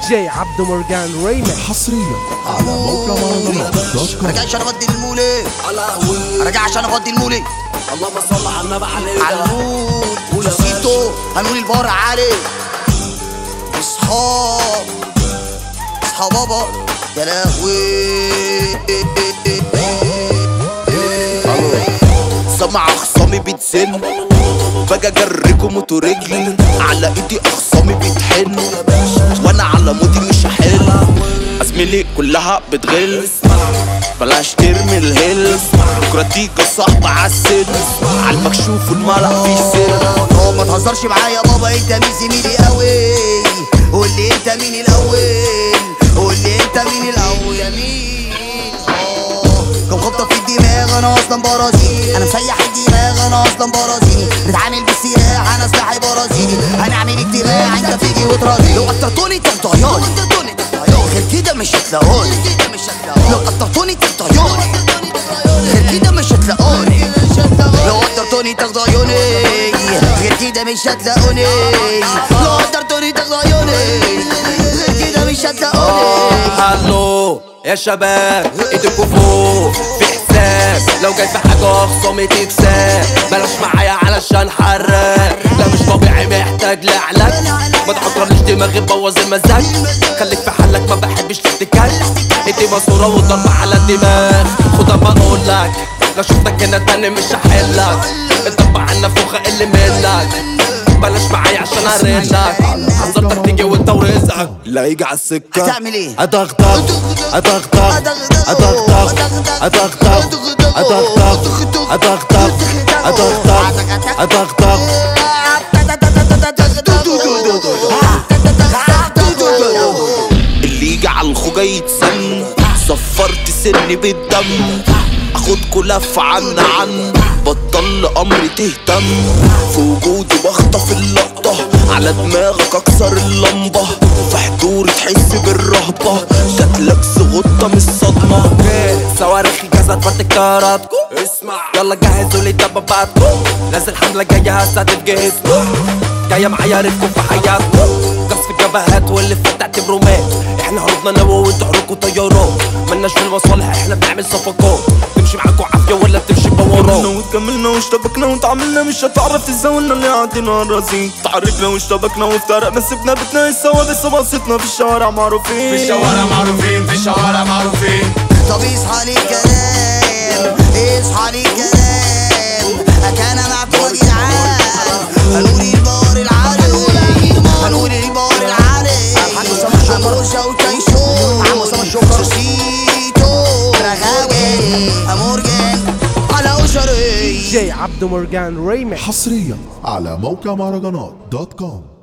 جي عبد مرجان ريمكس حصريا على موقع مهرجانات.com. رجع عشان اغدي المولي رجع عشان اغدي المولي. اللهم صل على النبي عليه علود ونسيته هنقول البار عالي. اصحى بابا يا لهوي. سمع اخصامي بتزن باجي اجركم وتو رجلي على ايدي اخصامي بتحن وانا على مودي مش هحل. ازميلي كلها بتغل بلاش ترمي الهل بكرة تيجي صاحبة عالسن عالمكشوف والملح فيه سر. ما تهزرش معايا بابا انت مين زميلي قوي. قولي انت مين الاول قولي انت مين الاول يا مين. كم خبطة في الدماغ انا اصلا برازيلي. انا مسيح الدماغ انا اصلا برازيلي. بتعامل بالسلاح انا سلاحي برازيلي. هنعمل اجتماع انت تيجي وترازيلي. لو قطرتوني تقطعياني غير كده مش هتلاقوني. لو قطرتوني تقطعياني غير كده مش هتلاقوني. لو قطرتوني تقطعياني غير كده مش هتلاقوني. لو قطرتوني تقطعياني غير كده مش هتلاقوني. هالو يا شباب ايديكوا فوق في حساب. لو جاي في حاجة خصامي تكسب بلاش معايا علشان حراق. لا مش طبيعي محتاج لعلاج. ما تحطرليش دماغي تبوظ المزاج. خليك في حالك ما بحبش الاحتكاك. ايدي ماسورة والضربة على الدماغ. خدها بقولك لو شفتك هنا تاني مش هحلك. الضربة على النفوخة اللي منك بلاش معايا عشان ارنك. حذرتك تيجي وانت ورزقك لا يجي عالسكة. هتعمل ايه؟ ادغدغ ادغدغ ادغدغ ادغدغ ادغدغ ادغدغ ادغدغ ادغدغ. اللي يجي عالخوجة يتسن صفرت سني بالدم. اخدكوا لف عن بطل امري تهتم. في وجودي بخطف اللقطة على دماغك اكسر اللمبة. في حضوري تحس بالرهبة شكلك سغطة من الصدمة. صواريخي جاهزة تفرتك كاراتكو. اسمع يلا جهزوا لي دباباتكو. نازل حملة جاية هستهدف جهزكو. جاية معايا ريتكم في حياتكم. قصف الجبهات واللي فات تعتبروا مات. احنا هربنا نووي وانتوا عروكوا طيارات. ملناش في المصالح احنا بنعمل صفقات. تمشي معاكوا عافية ولا بتمشي بورات. وكملنا واشتبكنا وتعاملنا مش هتعرف تزولنا اللي عندنا راسين. تعاركنا واشتبكنا وافترقنا سيبنا بيتنا سوا بس بصيتنا في الشوارع معروفين. في الشوارع معروفين في الشوارع معروفين. طب اصحى لي كلام اصحى لي كلام. كان معكم يا جدعان هنقول البار العالي هنقول البار العالي. امروشة وتايشون سوسيتو رغاوي امورجان على أسري. جي عبد مرجان ريمكس حصريا على موقع مهرجانات.com.